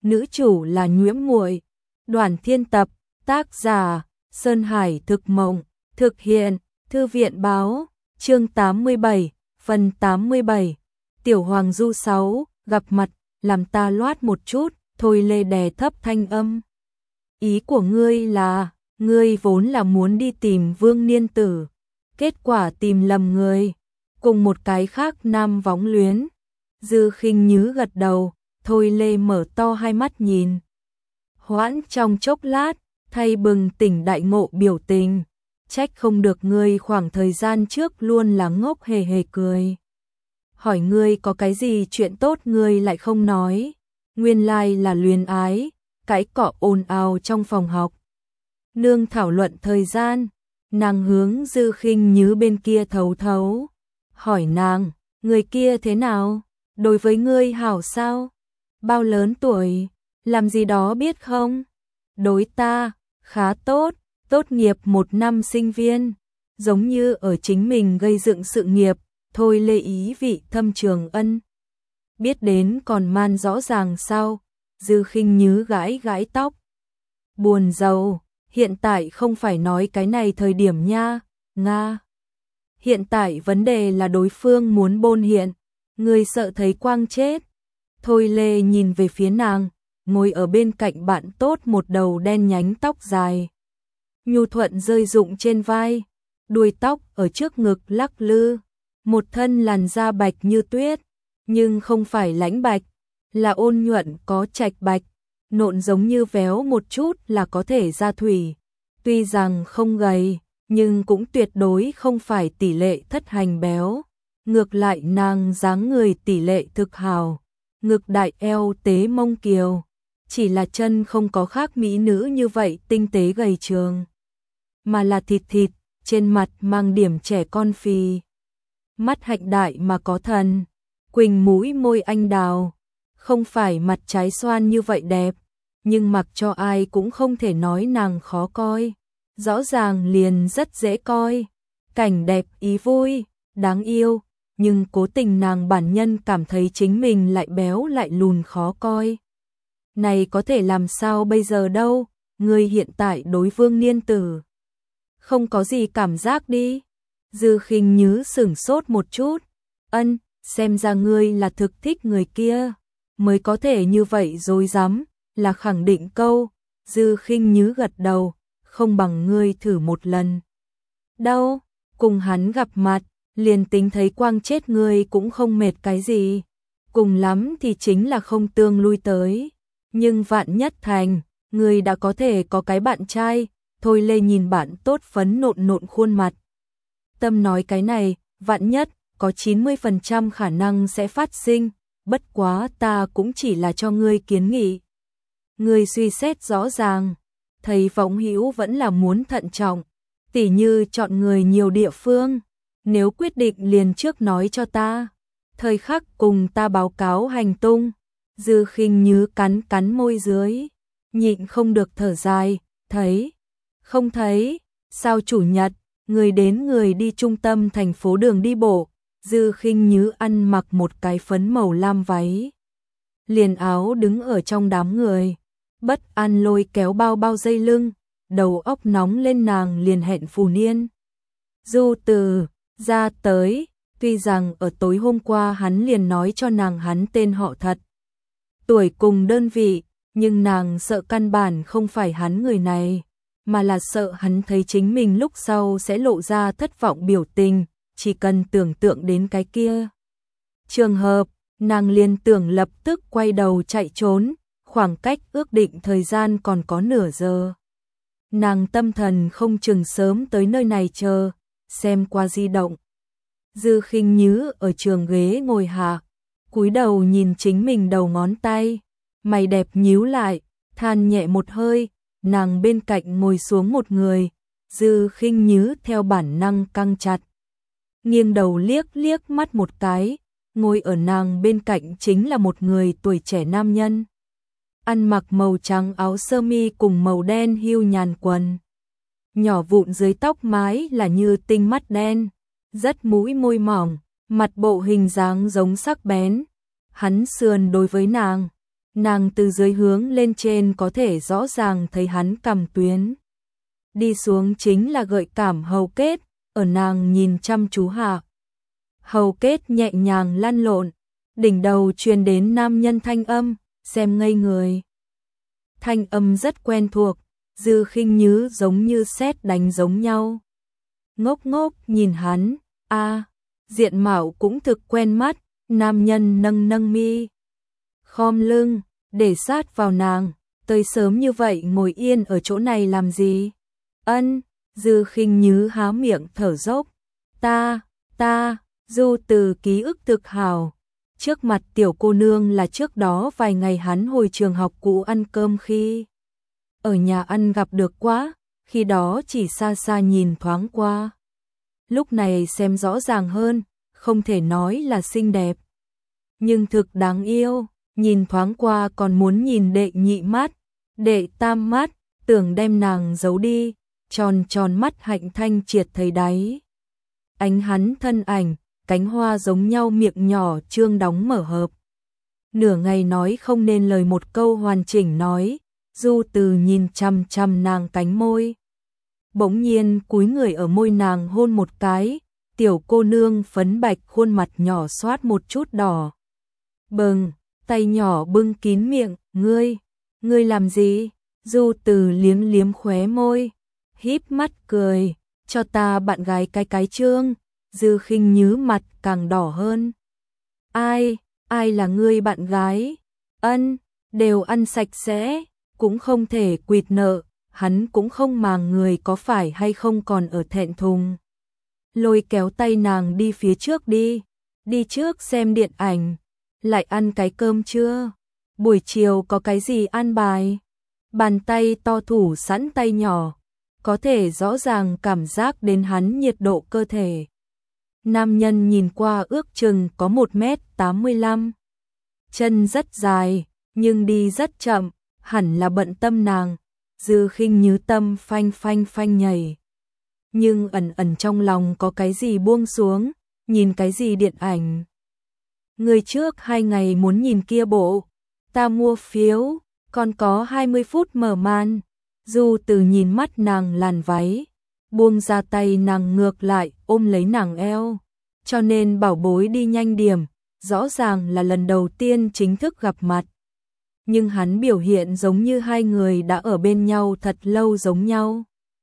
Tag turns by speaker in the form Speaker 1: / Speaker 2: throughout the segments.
Speaker 1: nữ chủ là Nhiễm Muội. Đoàn Thiên tập, tác giả Sơn Hải Thực Mộng, thực hiện Thư viện Báo, chương 87, phần 87. Tiểu Hoàng Du 6, gặp mặt, làm ta loát một chút, Thôi Lê đè thấp thanh âm. Ý của ngươi là, ngươi vốn là muốn đi tìm Vương Niên Tử, kết quả tìm lầm người, cùng một cái khác nam võng luyến. Dư Khinh Nhứ gật đầu, Thôi Lê mở to hai mắt nhìn. Hoãn trong chốc lát, thay bừng tỉnh đại ngộ biểu tình, trách không được ngươi khoảng thời gian trước luôn là ngốc hề hề cười. Hỏi ngươi có cái gì chuyện tốt ngươi lại không nói, nguyên lai là luyến ái, cãi cọ ồn ào trong phòng học. Nương thảo luận thời gian, nàng hướng Dư Khinh Nhứ bên kia thấu thấu, hỏi nàng, người kia thế nào, đối với ngươi hảo sao, bao lớn tuổi, làm gì đó biết không, đối ta, khá tốt, tốt nghiệp 1 năm sinh viên, giống như ở chính mình gây dựng sự nghiệp. Thôi Lê ý vị thâm trường ân. Biết đến còn man rõ ràng sao, Dư Khinh Nhứ gãi gãi tóc. Buồn rầu, hiện tại không phải nói cái này thời điểm nha, Nga. Hiện tại vấn đề là đối phương muốn bôn hiện, người sợ thấy quang chết. Thôi Lê nhìn về phía nàng, ngồi ở bên cạnh bạn tốt một đầu đen nhánh tóc dài. Nhu thuận rơi rụng trên vai, đuôi tóc ở trước ngực lắc lư. Một thân làn da bạch như tuyết, nhưng không phải lãnh bạch, là ôn nhuận có trạch bạch, nộn giống như véo một chút là có thể ra thủy. Tuy rằng không gầy, nhưng cũng tuyệt đối không phải tỷ lệ thất hành béo. Ngược lại nàng dáng người tỷ lệ thực hào, ngực đại eo tế mông kiều, chỉ là chân không có khác mỹ nữ như vậy tinh tế gầy trường, mà là thịt thịt, trên mặt mang điểm trẻ con phì. Mắt hạnh đại mà có thần, quỳnh mũi môi anh đào, không phải mặt trái xoan như vậy đẹp, nhưng mặc cho ai cũng không thể nói nàng khó coi, rõ ràng liền rất dễ coi, cảnh đẹp ý vui, đáng yêu, nhưng cố tình nàng bản nhân cảm thấy chính mình lại béo lại lùn khó coi. Này có thể làm sao bây giờ đâu, ngươi hiện tại đối Vương Niên Tử không có gì cảm giác đi. Dư Khinh Nhứ sửng sốt một chút, ân, xem ra ngươi là thực thích người kia, mới có thể như vậy dối dám, là khẳng định câu. Dư Khinh Nhứ gật đầu, không bằng ngươi thử một lần. Đâu, cùng hắn gặp mặt, liền tính thấy quang chết ngươi cũng không mệt cái gì, cùng lắm thì chính là không tương lui tới, nhưng vạn nhất thành, ngươi đã có thể có cái bạn trai. Thôi Lê nhìn bạn tốt phấn nộn nộn khuôn mặt. Tâm nói cái này, vạn nhất, có 90% khả năng sẽ phát sinh, bất quá ta cũng chỉ là cho ngươi kiến nghị. Ngươi suy xét rõ ràng, thấy võng hữu vẫn là muốn thận trọng, tỉ như chọn người nhiều địa phương, nếu quyết định liền trước nói cho ta, thời khắc cùng ta báo cáo hành tung. Dư Khinh Nhứ cắn cắn môi dưới, nhịn không được thở dài, thấy, không thấy, sao chủ nhật, người đến người đi trung tâm thành phố đường đi bộ. Dư Khinh Nhứ ăn mặc một cái phấn màu lam váy, liền áo đứng ở trong đám người, bất an lôi kéo bao bao dây lưng, đầu óc nóng lên nàng liền hẹn Phù Niên Du từ ra tới, tuy rằng ở tối hôm qua hắn liền nói cho nàng hắn tên họ thật, tuổi cùng đơn vị, nhưng nàng sợ căn bản không phải hắn người này, mà là sợ hắn thấy chính mình lúc sau sẽ lộ ra thất vọng biểu tình, chỉ cần tưởng tượng đến cái kia trường hợp, nàng liền tưởng lập tức quay đầu chạy trốn, khoảng cách ước định thời gian còn có nửa giờ. Nàng tâm thần không chừng sớm tới nơi này chờ, xem qua di động. Dư Khinh Nhứ ở trường ghế ngồi hạ, cúi đầu nhìn chính mình đầu ngón tay, mày đẹp nhíu lại, than nhẹ một hơi. Nàng bên cạnh ngồi xuống một người, Dư Khinh Nhứ theo bản năng căng chặt, nghiêng đầu liếc liếc mắt một cái, ngồi ở nàng bên cạnh chính là một người tuổi trẻ nam nhân, ăn mặc màu trắng áo sơ mi cùng màu đen hưu nhàn quần, nhỏ vụn dưới tóc mái là như tinh mắt đen, rất mũi môi mỏng, mặt bộ hình dáng giống sắc bén, hắn sườn đối với nàng, Nàng từ dưới hướng lên trên có thể rõ ràng thấy hắn cằm tuyến. Đi xuống chính là gợi cảm hầu kết, ở nàng nhìn chăm chú hạ. Hầu kết nhẹ nhàng lăn lộn, đỉnh đầu truyền đến nam nhân thanh âm, xem ngây người. Thanh âm rất quen thuộc, Dư Khinh Như giống như sét đánh giống nhau. Ngốc ngốc nhìn hắn, diện mạo cũng thực quen mắt, nam nhân nâng nâng mi. Khom lưng, để sát vào nàng, tới sớm như vậy ngồi yên ở chỗ này làm gì? Ân, Dư Khinh Như há miệng thở dốc. Ta, Du Từ ký ức thực hào. Trước mặt tiểu cô nương là trước đó vài ngày hắn hồi trường học cũ ăn cơm khi ở nhà ăn gặp được quá, khi đó chỉ xa xa nhìn thoáng qua. Lúc này xem rõ ràng hơn, không thể nói là xinh đẹp, nhưng thực đáng yêu, nhìn thoáng qua còn muốn nhìn đệ nhị mắt, đệ tam mắt, tưởng đem nàng giấu đi, tròn tròn mắt hạnh thanh triệt thấy đáy. Ánh hắn thân ảnh, cánh hoa giống nhau miệng nhỏ trương đóng mở hợp. Nửa ngày nói không nên lời một câu hoàn chỉnh nói, Du Từ nhìn chằm chằm nàng cánh môi. Bỗng nhiên cúi người ở môi nàng hôn một cái, tiểu cô nương phấn bạch khuôn mặt nhỏ xoát một chút đỏ. Bừng, tay nhỏ bưng kín miệng, ngươi làm gì? Du Từ liếm liếm khóe môi, híp mắt cười, cho ta bạn gái cái trương. Dư Khinh Như mặt càng đỏ hơn. Ai là ngươi bạn gái? Ân, đều ăn sạch sẽ, cũng không thể quỵt nợ, hắn cũng không màng người có phải hay không còn ở thẹn thùng. Lôi kéo tay nàng đi phía trước đi trước xem điện ảnh, lại ăn cái cơm chưa? Buổi chiều có cái gì an bài? Bàn tay to thủ sẵn tay nhỏ, có thể rõ ràng cảm giác đến hắn nhiệt độ cơ thể. Nam nhân nhìn qua ước chừng có 1m85. Chân rất dài, nhưng đi rất chậm, hẳn là bận tâm nàng. Dư Khinh Như tâm phanh phanh phanh nhảy. Nhưng ẩn trong lòng có cái gì buông xuống, nhìn cái gì điện ảnh. Người trước 2 ngày muốn nhìn kia bộ, ta mua phiếu, còn có 20 phút mở màn. Du Từ nhìn mắt nàng làn váy, buông ra tay nàng ngược lại ôm lấy nàng eo. Cho nên bảo bối đi nhanh điểm, rõ ràng là lần đầu tiên chính thức gặp mặt. Nhưng hắn biểu hiện giống như hai người đã ở bên nhau thật lâu giống nhau.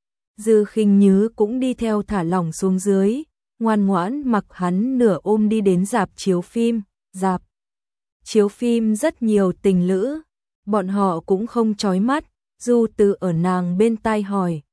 Speaker 1: Dư Khinh Như cũng đi theo thả lỏng xuống dưới, ngoan ngoãn mặc hắn nửa ôm đi đến rạp chiếu phim. Rạp chiếu phim rất nhiều tình lữ, bọn họ cũng không chói mắt. Du Từ ở nàng bên tai hỏi,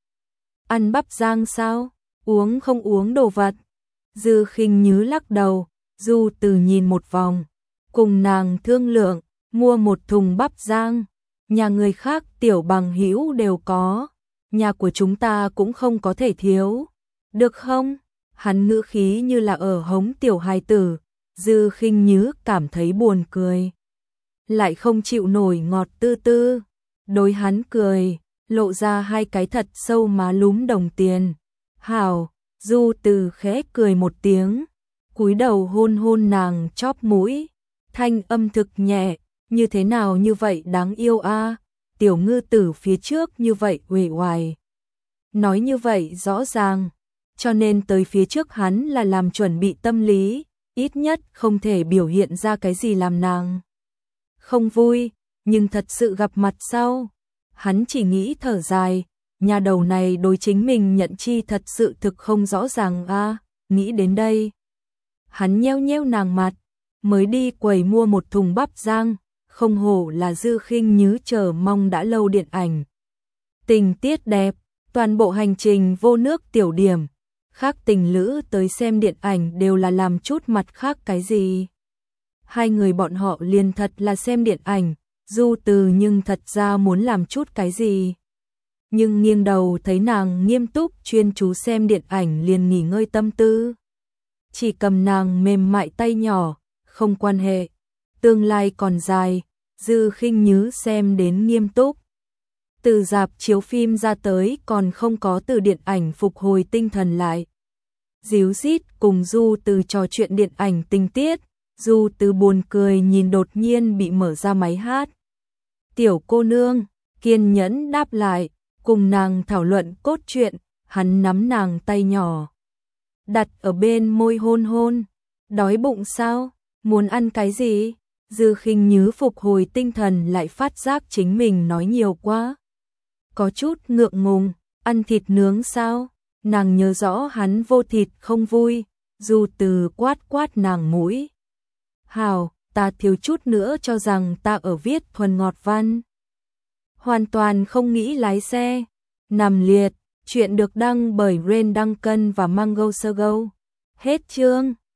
Speaker 1: ăn bắp rang sao? Uống không uống đồ vật? Dư Khinh Như lắc đầu. Du Từ nhìn một vòng, cùng nàng thương lượng, mua một thùng bắp rang. Nhà người khác tiểu bằng hữu đều có, nhà của chúng ta cũng không có thể thiếu, được không? Hắn ngữ khí như là ở hống tiểu hài tử. Dư Khinh Như cảm thấy buồn cười, lại không chịu nổi ngọt tư tư. Đối hắn cười, lộ ra hai cái thật sâu má lúm đồng tiền. Hảo. Du Từ khẽ cười một tiếng, cúi đầu hôn hôn nàng chóp mũi, thanh âm thực nhẹ, như thế nào như vậy đáng yêu a, tiểu ngư tử phía trước như vậy uể oải. Nói như vậy rõ ràng, cho nên tới phía trước hắn là làm chuẩn bị tâm lý, ít nhất không thể biểu hiện ra cái gì làm nàng không vui, nhưng thật sự gặp mặt sau, hắn chỉ nghĩ thở dài. Nhà đầu này đối chính mình nhận chi thật sự thực không rõ ràng a. Nghĩ đến đây, hắn nheo nheo nàng mặt, mới đi quầy mua một thùng bắp rang, không hổ là Dư Khinh Như chờ mong đã lâu điện ảnh. Tình tiết đẹp, toàn bộ hành trình vô nước tiểu điểm, khác tình lữ tới xem điện ảnh đều là làm chút mặt khác cái gì. Hai người bọn họ liền thật là xem điện ảnh, Du Từ nhưng thật ra muốn làm chút cái gì. Nhưng nghiêng đầu thấy nàng nghiêm túc chuyên chú xem điện ảnh liền nghỉ ngơi tâm tư. Chỉ cầm nàng mềm mại tay nhỏ, không quan hệ. Tương lai còn dài, Dư Khinh Như xem đến nghiêm túc. Từ rạp chiếu phim ra tới còn không có từ điện ảnh phục hồi tinh thần lại. Díu dít cùng Du Từ trò chuyện điện ảnh tình tiết, Du Từ buồn cười nhìn đột nhiên bị mở ra máy hát, Tiểu cô nương, kiên nhẫn đáp lại, cùng nàng thảo luận cốt truyện, hắn nắm nàng tay nhỏ, đặt ở bên môi hôn hôn. Đói bụng sao? Muốn ăn cái gì? Dư Khinh Nhứ phục hồi tinh thần lại phát giác chính mình nói nhiều quá. Có chút ngượng ngùng, ăn thịt nướng sao? Nàng nhớ rõ hắn vô thịt không vui, dù từ quát quát nàng mũi. Hảo, ta thiếu chút nữa cho rằng ta ở viết thuần ngọt văn. Hoàn toàn không nghĩ lái xe. Nằm liệt, chuyện được đăng bởi Rain Duncan và Mango Sogo. Hết chương.